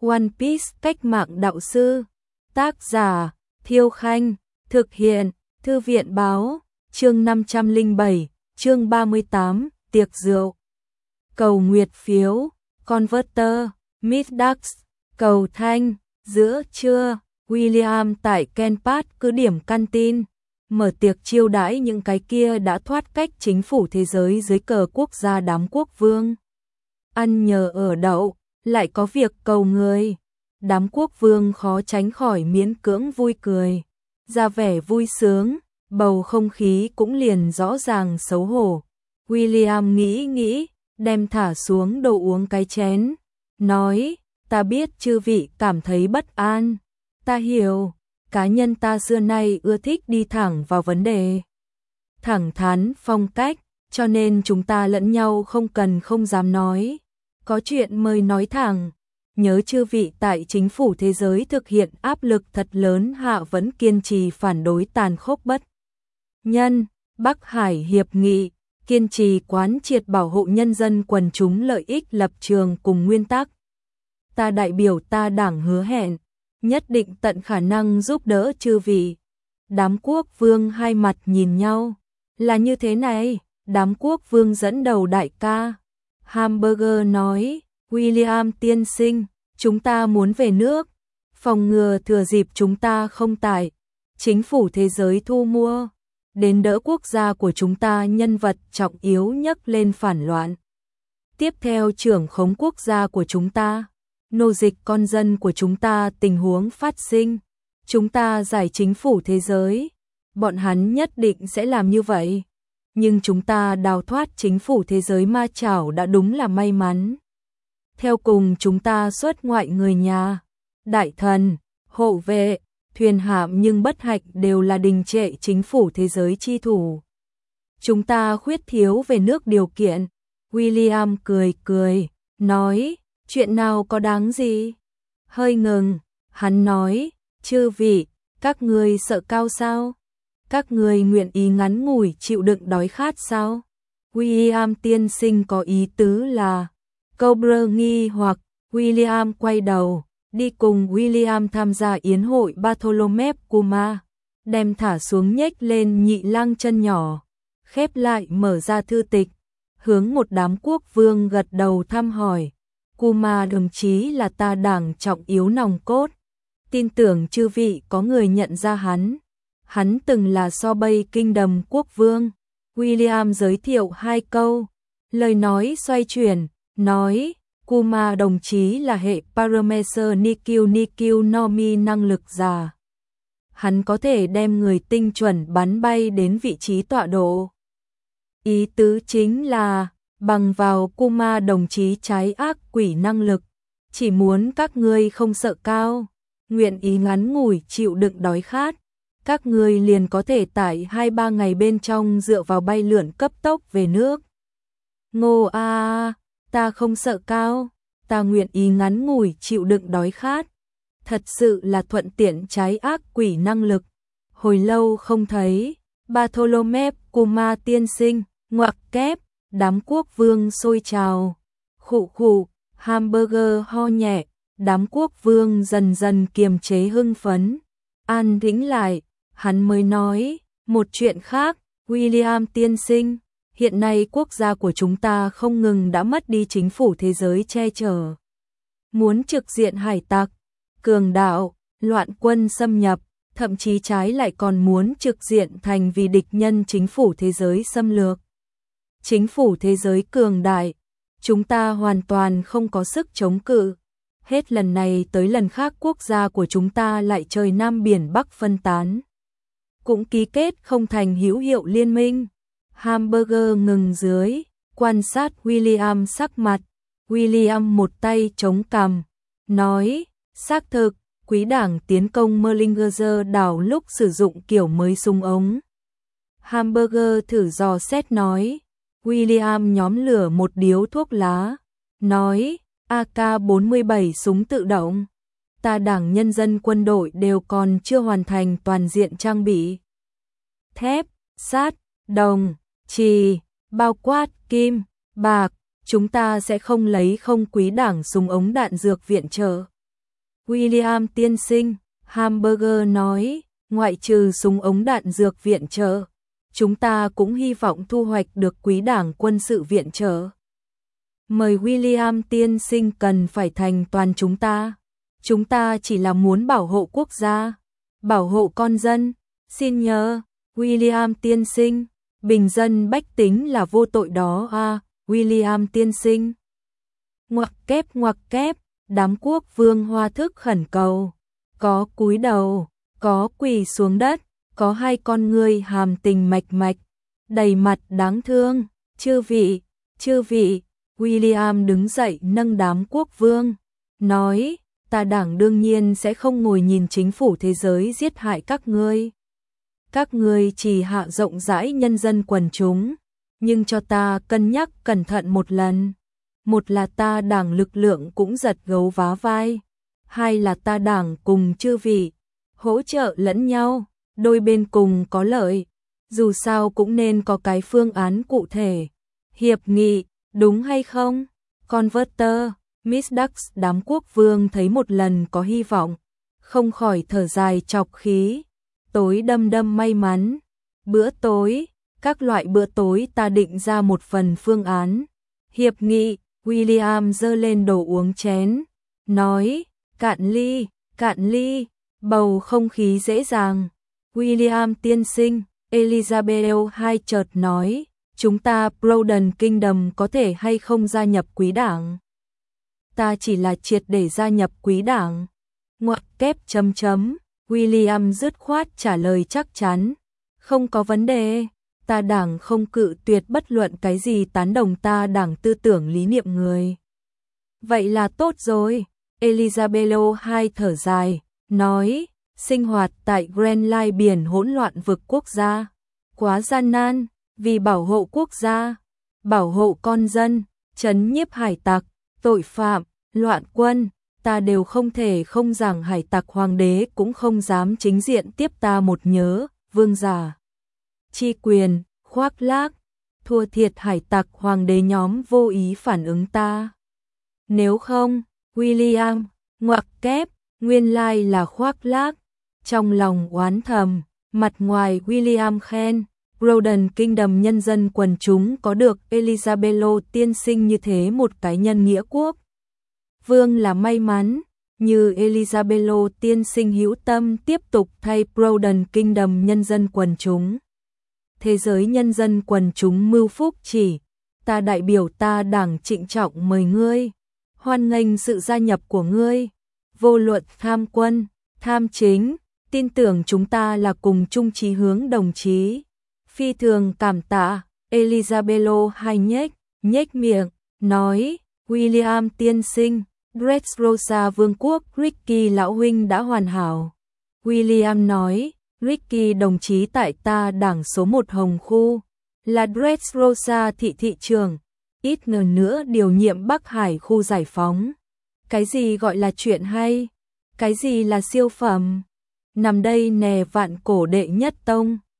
One Piece cách mạng đạo sư. Tác giả Thiêu Khanh. Thực hiện Thư viện Báo. Chương 507, chương 38, tiệc rượu. Cầu nguyệt phiếu, Converter, Middags, cầu thanh, giữa trưa, William tại Kenpat cứ điểm canteen, mở tiệc chiêu đãi những cái kia đã thoát cách chính phủ thế giới dưới cờ quốc gia đám quốc vương. Ăn nhờ ở đậu, lại có việc cầu người. Đám quốc vương khó tránh khỏi miễn cưỡng vui cười, ra vẻ vui sướng, bầu không khí cũng liền rõ ràng xấu hổ. William nghĩ, đem thả xuống đồ uống cái chén, nói, ta biết chư vị cảm thấy bất an, ta hiểu, cá nhân ta xưa nay ưa thích đi thẳng vào vấn đề. Thẳng thắn phong cách, cho nên chúng ta lẫn nhau không cần không dám nói, có chuyện mời nói thẳng. Nhớ chư vị tại chính phủ thế giới thực hiện áp lực thật lớn hạ vẫn kiên trì phản đối tàn khốc bất nhân, Bắc Hải Hiệp nghị, kiên trì quán triệt bảo hộ nhân dân quần chúng lợi ích lập trường cùng nguyên tắc. Ta đại biểu ta đảng hứa hẹn, nhất định tận khả năng giúp đỡ chư vị. Đám quốc vương hai mặt nhìn nhau, là như thế này, đám quốc vương dẫn đầu đại ca. Hamburger nói, William tiên sinh, chúng ta muốn về nước, phòng ngừa thừa dịp chúng ta không tại, chính phủ thế giới thu mua, đến đỡ quốc gia của chúng ta nhân vật trọng yếu nhấc lên phản loạn. Tiếp theo trưởng khống quốc gia của chúng ta, nô dịch con dân của chúng ta tình huống phát sinh, chúng ta giải chính phủ thế giới, bọn hắn nhất định sẽ làm như vậy. Nhưng chúng ta đào thoát chính phủ thế giới ma chảo đã đúng là may mắn. Theo cùng chúng ta xuất ngoại người nhà, đại thần, hộ vệ, thuyền hạm nhưng bất hạnh đều là đình trệ chính phủ thế giới chi thủ. Chúng ta khuyết thiếu về nước điều kiện. William cười, nói, chuyện nào có đáng gì? Hơi ngừng, hắn nói, chư vị, các ngươi sợ cao sao? Các người nguyện ý ngắn ngủi chịu đựng đói khát sao? William tiên sinh có ý tứ là, Cobra nghi hoặc, William quay đầu, đi cùng William tham gia yến hội Bartholomew Kuma, đem thả xuống nhếch lên nhị lang chân nhỏ, khép lại mở ra thư tịch, hướng một đám quốc vương gật đầu thăm hỏi. Kuma đồng chí là ta đảng trọng yếu nòng cốt, tin tưởng chư vị có người nhận ra hắn. Hắn từng là so bay kinh đầm quốc vương. William giới thiệu hai câu, lời nói xoay chuyển, nói, Kuma đồng chí là hệ Parameser Nikil Nomi năng lực giả. Hắn có thể đem người tinh chuẩn bắn bay đến vị trí tọa độ. Ý tứ chính là, bằng vào Kuma đồng chí trái ác quỷ năng lực, chỉ muốn các ngươi không sợ cao, nguyện ý ngắn ngủi chịu đựng đói khát. Các người liền có thể tại 2-3 ngày bên trong dựa vào bay lượn cấp tốc về nước. Ngô ta không sợ cao, ta nguyện ý ngắn ngủi chịu đựng đói khát. Thật sự là thuận tiện trái ác quỷ năng lực. Hồi lâu không thấy, Bartholomew Kuma tiên sinh, ngoặc kép, đám quốc vương sôi trào. Khụ, Hamburger ho nhẹ, đám quốc vương dần dần kiềm chế hưng phấn. An tĩnh lại. Hắn mới nói, một chuyện khác, William tiên sinh, hiện nay quốc gia của chúng ta không ngừng đã mất đi chính phủ thế giới che chở. Muốn trực diện hải tặc, cường đạo, loạn quân xâm nhập, thậm chí trái lại còn muốn trực diện thành vì địch nhân chính phủ thế giới xâm lược. Chính phủ thế giới cường đại, chúng ta hoàn toàn không có sức chống cự. Hết lần này tới lần khác quốc gia của chúng ta lại trời Nam Biển Bắc phân tán. Cũng ký kết không thành hữu hiệu liên minh. Hamburger ngừng dưới, quan sát William sắc mặt. William một tay chống cằm, nói, xác thực, quý đảng tiến công Merlinger's đảo lúc sử dụng kiểu mới súng ống. Hamburger thử dò xét nói, William nhóm lửa một điếu thuốc lá, nói, AK-47 súng tự động. Ta đảng nhân dân quân đội đều còn chưa hoàn thành toàn diện trang bị. Thép, sắt, đồng, chì, bao quát, kim, bạc, chúng ta sẽ không lấy không quý đảng súng ống đạn dược viện trợ. William tiên sinh, Hamburger nói, ngoại trừ súng ống đạn dược viện trợ, chúng ta cũng hy vọng thu hoạch được quý đảng quân sự viện trợ. Mời William tiên sinh cần phải thành toàn chúng ta. Chúng ta chỉ là muốn bảo hộ quốc gia, bảo hộ con dân. Xin nhờ, William tiên sinh, bình dân bách tính là vô tội đó à, William tiên sinh. Ngoặc kép, đám quốc vương Hoa thức khẩn cầu, có cúi đầu, có quỳ xuống đất, có hai con ngươi hàm tình mạch mạch, đầy mặt đáng thương. Chư vị, William đứng dậy nâng đám quốc vương, nói, ta đảng đương nhiên sẽ không ngồi nhìn chính phủ thế giới giết hại các ngươi. Các ngươi chỉ hạ rộng rãi nhân dân quần chúng, nhưng cho ta cân nhắc cẩn thận một lần. Một là ta đảng lực lượng cũng giật gấu vá vai, hai là ta đảng cùng chư vị hỗ trợ lẫn nhau, đôi bên cùng có lợi, dù sao cũng nên có cái phương án cụ thể. Hiệp nghị, đúng hay không? Converter, Miss Dux, đám quốc vương thấy một lần có hy vọng, không khỏi thở dài chọc khí. Tối đâm may mắn. Bữa tối, các loại bữa tối ta định ra một phần phương án. Hiệp nghị, William giơ lên đồ uống chén, nói, cạn ly, bầu không khí dễ dàng. William tiên sinh, Elizabeth II chợt nói, chúng ta Broden Kingdom có thể hay không gia nhập quý đảng? Ta chỉ là triệt để gia nhập quý đảng. Ngoặc kép . William dứt khoát trả lời chắc chắn, không có vấn đề, ta đảng không cự tuyệt bất luận cái gì tán đồng ta đảng tư tưởng lý niệm người. Vậy là tốt rồi, Elizabeth II thở dài, nói, sinh hoạt tại Grand Line biển hỗn loạn vực quốc gia, quá gian nan, vì bảo hộ quốc gia, bảo hộ con dân, trấn nhiếp hải tặc, tội phạm, loạn quân, ta đều không thể không rằng hải tặc hoàng đế cũng không dám chính diện tiếp ta một nhớ, vương giả. Chi quyền, khoác lác, thua thiệt hải tặc hoàng đế nhóm vô ý phản ứng ta. Nếu không, William, ngoặc kép, nguyên lai là khoác lác, trong lòng oán thầm, mặt ngoài William khen, Broden Kingdom nhân dân quần chúng có được Elizabeth tiên sinh như thế một cái nhân nghĩa quốc vương là may mắn, như Elizabeth tiên sinh hữu tâm tiếp tục thay Broden Kingdom nhân dân quần chúng. Thế giới nhân dân quần chúng mưu phúc chỉ, ta đại biểu ta đảng trịnh trọng mời ngươi, hoan nghênh sự gia nhập của ngươi, vô luận tham quân, tham chính, tin tưởng chúng ta là cùng chung chí hướng đồng chí. Phi thường cảm tạ, Elizabeth II nhếch miệng, nói, William tiên sinh, Dressrosa vương quốc Ricky lão huynh đã hoàn hảo. William nói, Ricky đồng chí tại ta đảng số 1 Hồng Khu, là Dressrosa thị trưởng, ít nữa điều nhiệm Bắc Hải khu giải phóng. Cái gì gọi là chuyện hay? Cái gì là siêu phẩm? Nằm đây nè vạn cổ đệ nhất tông.